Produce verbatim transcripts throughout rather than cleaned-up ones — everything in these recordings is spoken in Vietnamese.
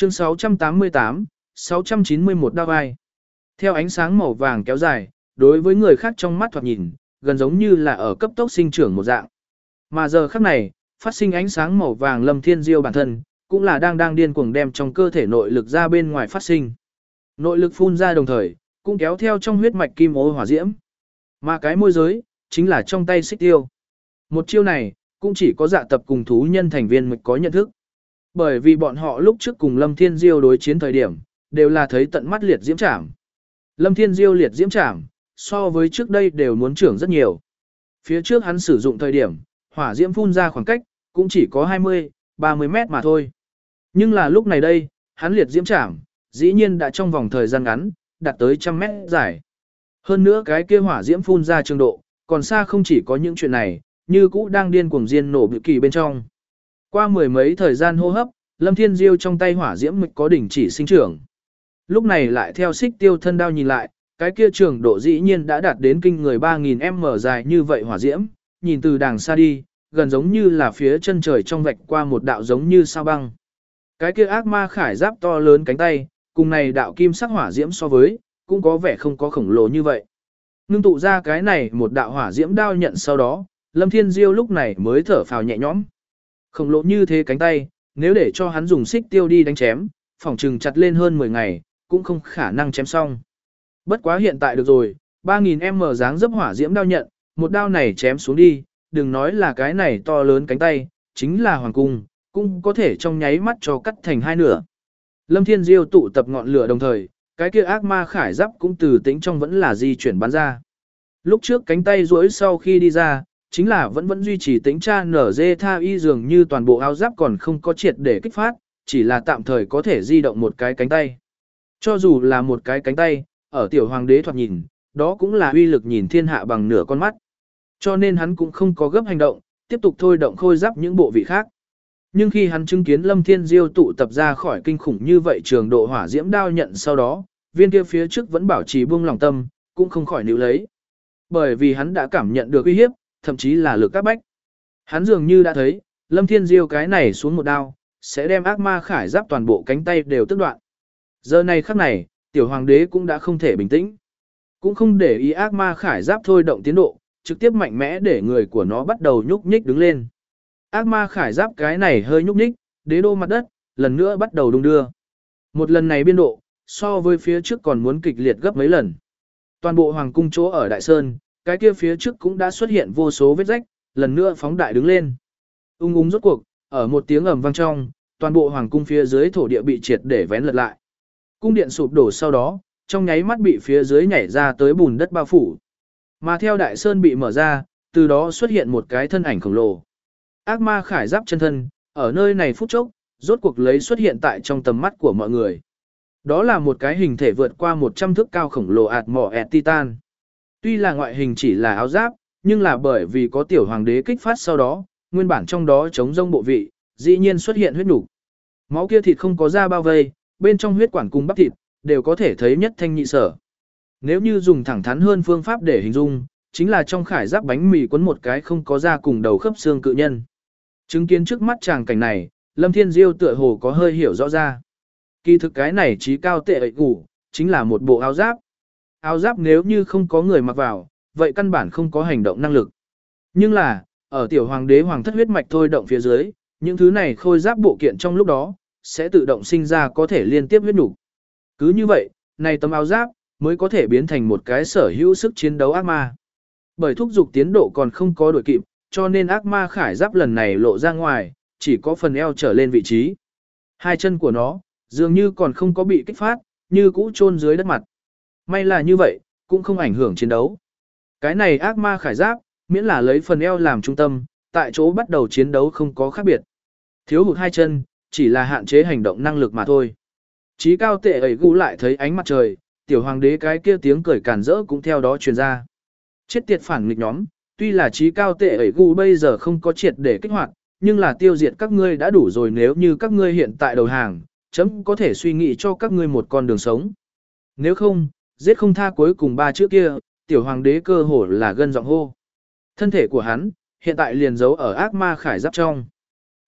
Chương sáu trăm tám mươi tám, sáu trăm chín mươi mốt đao vai. Theo ánh sáng màu vàng kéo dài, đối với người khác trong mắt thoạt nhìn, gần giống như là ở cấp tốc sinh trưởng một dạng. Mà giờ khắc này, phát sinh ánh sáng màu vàng Lâm Thiên Diêu bản thân, cũng là đang đang điên cuồng đem trong cơ thể nội lực ra bên ngoài phát sinh. Nội lực phun ra đồng thời, cũng kéo theo trong huyết mạch kim ô hỏa diễm. Mà cái môi giới, chính là trong tay xích tiêu. Một chiêu này, cũng chỉ có dạ tập cùng thú nhân thành viên mới có nhận thức. Bởi vì bọn họ lúc trước cùng Lâm Thiên Diêu đối chiến thời điểm, đều là thấy tận mắt liệt diễm trảm. Lâm Thiên Diêu liệt diễm trảm, so với trước đây đều muốn trưởng rất nhiều. Phía trước hắn sử dụng thời điểm, hỏa diễm phun ra khoảng cách, cũng chỉ có hai mươi, ba mươi mét mà thôi. Nhưng là lúc này đây, hắn liệt diễm trảm, dĩ nhiên đã trong vòng thời gian ngắn, đạt tới trăm mét dài. Hơn nữa cái kia hỏa diễm phun ra trường độ, còn xa không chỉ có những chuyện này, như cũ đang điên cuồng diên nổ bị kỳ bên trong. Qua mười mấy thời gian hô hấp, Lâm Thiên Diêu trong tay hỏa diễm mịch có đỉnh chỉ sinh trưởng. Lúc này lại theo xích tiêu thân đao nhìn lại, cái kia trường độ dĩ nhiên đã đạt đến kinh người ba nghìn mét dài như vậy hỏa diễm, nhìn từ đàng xa đi, gần giống như là phía chân trời trong vạch qua một đạo giống như sao băng. Cái kia ác ma khải giáp to lớn cánh tay, cùng này đạo kim sắc hỏa diễm so với, cũng có vẻ không có khổng lồ như vậy. Ngưng tụ ra cái này một đạo hỏa diễm đao nhận sau đó, Lâm Thiên Diêu lúc này mới thở phào nhẹ nhõm. Khổng lồ như thế cánh tay, nếu để cho hắn dùng xích tiêu đi đánh chém, phỏng trừng chặt lên hơn mười ngày, cũng không khả năng chém xong. Bất quá hiện tại được rồi, ba nghìn mét dáng dấp hỏa diễm đao nhận, một đao này chém xuống đi, đừng nói là cái này to lớn cánh tay, chính là hoàng cung, cũng có thể trong nháy mắt cho cắt thành hai nửa. Lâm Thiên Diêu tụ tập ngọn lửa đồng thời, cái kia ác ma khải giáp cũng từ tĩnh trong vẫn là di chuyển bắn ra. Lúc trước cánh tay duỗi sau khi đi ra, chính là vẫn vẫn duy trì tĩnh tra nở dê tha y dường như toàn bộ áo giáp còn không có triệt để kích phát, chỉ là tạm thời có thể di động một cái cánh tay. Cho dù là một cái cánh tay, ở tiểu hoàng đế thoạt nhìn, đó cũng là uy lực nhìn thiên hạ bằng nửa con mắt. Cho nên hắn cũng không có gấp hành động, tiếp tục thôi động khôi giáp những bộ vị khác. Nhưng khi hắn chứng kiến Lâm Thiên Diêu tụ tập ra khỏi kinh khủng như vậy trường độ hỏa diễm đao nhận sau đó, viên kia phía trước vẫn bảo trì buông lòng tâm, cũng không khỏi níu lấy. Bởi vì hắn đã cảm nhận được uy hiếp, thậm chí là lực áp bách. Hắn dường như đã thấy, Lâm Thiên Diêu cái này xuống một đao, sẽ đem ác ma khải giáp toàn bộ cánh tay đều tức đoạn. Giờ này khắc này, tiểu hoàng đế cũng đã không thể bình tĩnh. Cũng không để ý ác ma khải giáp thôi động tiến độ, trực tiếp mạnh mẽ để người của nó bắt đầu nhúc nhích đứng lên. Ác ma khải giáp cái này hơi nhúc nhích, đế đô mặt đất, lần nữa bắt đầu đung đưa. Một lần này biên độ, so với phía trước còn muốn kịch liệt gấp mấy lần. Toàn bộ hoàng cung chỗ ở Đại Sơn, cái kia phía trước cũng đã xuất hiện vô số vết rách, lần nữa phóng đại đứng lên. Ung ung rốt cuộc, ở một tiếng ầm vang trong, toàn bộ hoàng cung phía dưới thổ địa bị triệt để vén lật lại. Cung điện sụp đổ sau đó, trong nháy mắt bị phía dưới nhảy ra tới bùn đất bao phủ. Mà theo Đại Sơn bị mở ra, từ đó xuất hiện một cái thân ảnh khổng lồ. Ác ma khải giáp chân thân, ở nơi này phút chốc, rốt cuộc lấy xuất hiện tại trong tầm mắt của mọi người. Đó là một cái hình thể vượt qua một trăm thước cao khổng lồ ạt mỏ ẹt titan. Tuy là ngoại hình chỉ là áo giáp, nhưng là bởi vì có tiểu hoàng đế kích phát sau đó, nguyên bản trong đó chống rông bộ vị, dĩ nhiên xuất hiện huyết nục. Máu kia thịt không có da bao vây, bên trong huyết quản cùng bắp thịt, đều có thể thấy nhất thanh nhị sở. Nếu như dùng thẳng thắn hơn phương pháp để hình dung, chính là trong khải giáp bánh mì quấn một cái không có da cùng đầu khớp xương cự nhân. Chứng kiến trước mắt chàng cảnh này, Lâm Thiên Diêu tựa hồ có hơi hiểu rõ ra. Kỳ thực cái này trí cao tệ ẩy củ, chính là một bộ áo giáp. Áo giáp nếu như không có người mặc vào, vậy căn bản không có hành động năng lực. Nhưng là, ở tiểu hoàng đế hoàng thất huyết mạch thôi động phía dưới, những thứ này khôi giáp bộ kiện trong lúc đó, sẽ tự động sinh ra có thể liên tiếp huyết nục. Cứ như vậy, này tấm áo giáp, mới có thể biến thành một cái sở hữu sức chiến đấu ác ma. Bởi thúc dục tiến độ còn không có đuổi kịp, cho nên ác ma khải giáp lần này lộ ra ngoài, chỉ có phần eo trở lên vị trí. Hai chân của nó, dường như còn không có bị kích phát, như cũ chôn dưới đất mặt. May là như vậy, cũng không ảnh hưởng chiến đấu. Cái này ác ma khải giáp, miễn là lấy phần eo làm trung tâm, tại chỗ bắt đầu chiến đấu không có khác biệt. Thiếu hụt hai chân, chỉ là hạn chế hành động năng lực mà thôi. Chí cao tệ ẩy gu lại thấy ánh mặt trời, tiểu hoàng đế cái kia tiếng cười càn rỡ cũng theo đó truyền ra. Chết tiệt phản nghịch nhóm, tuy là chí cao tệ ẩy gu bây giờ không có triệt để kích hoạt, nhưng là tiêu diệt các ngươi đã đủ rồi, nếu như các ngươi hiện tại đầu hàng, chấm có thể suy nghĩ cho các ngươi một con đường sống. Nếu không, giết không tha cuối cùng ba chữ kia, tiểu hoàng đế cơ hồ là gân giọng hô. Thân thể của hắn, hiện tại liền giấu ở ác ma khải giáp trong.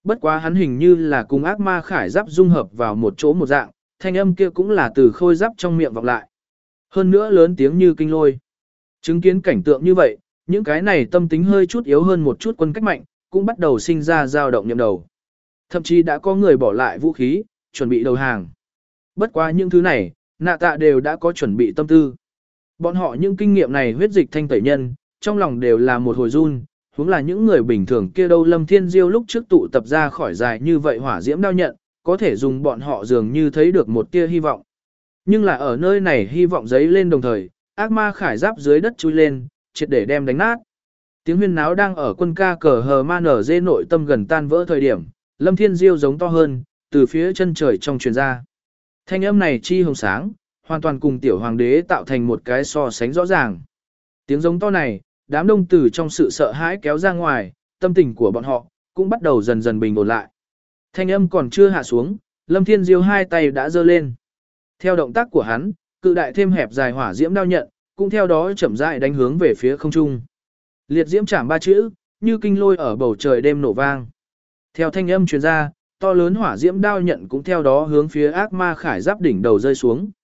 Bất quá hắn hình như là cùng ác ma khải giáp dung hợp vào một chỗ một dạng, thanh âm kia cũng là từ khôi giáp trong miệng vọng lại. Hơn nữa lớn tiếng như kinh lôi. Chứng kiến cảnh tượng như vậy, những cái này tâm tính hơi chút yếu hơn một chút quân cách mạnh, cũng bắt đầu sinh ra dao động nhậm đầu. Thậm chí đã có người bỏ lại vũ khí, chuẩn bị đầu hàng. Bất quá những thứ này, nạ tạ đều đã có chuẩn bị tâm tư. Bọn họ những kinh nghiệm này huyết dịch thanh tẩy nhân, trong lòng đều là một hồi run, huống là những người bình thường kia đâu. Lâm Thiên Diêu lúc trước tụ tập ra khỏi dài như vậy hỏa diễm đao nhận, có thể dùng bọn họ dường như thấy được một tia hy vọng. Nhưng là ở nơi này hy vọng giấy lên đồng thời, ác ma khải giáp dưới đất chui lên, triệt để đem đánh nát. Tiếng huyên náo đang ở quân ca cờ hờ man ở dê nội tâm gần tan vỡ thời điểm, Lâm Thiên Diêu giống to hơn, từ phía chân trời trong truyền ra. Thanh âm này chi hồng sáng, hoàn toàn cùng tiểu hoàng đế tạo thành một cái so sánh rõ ràng. Tiếng giống to này, đám đông tử trong sự sợ hãi kéo ra ngoài, tâm tình của bọn họ cũng bắt đầu dần dần bình ổn lại. Thanh âm còn chưa hạ xuống, Lâm Thiên Diêu hai tay đã giơ lên. Theo động tác của hắn, cự đại thêm hẹp dài hỏa diễm đao nhận, cũng theo đó chậm rãi đánh hướng về phía không trung. Liệt diễm chạm ba chữ, như kinh lôi ở bầu trời đêm nổ vang. Theo thanh âm truyền ra, to lớn hỏa diễm đao nhận cũng theo đó hướng phía ác ma khải giáp đỉnh đầu rơi xuống.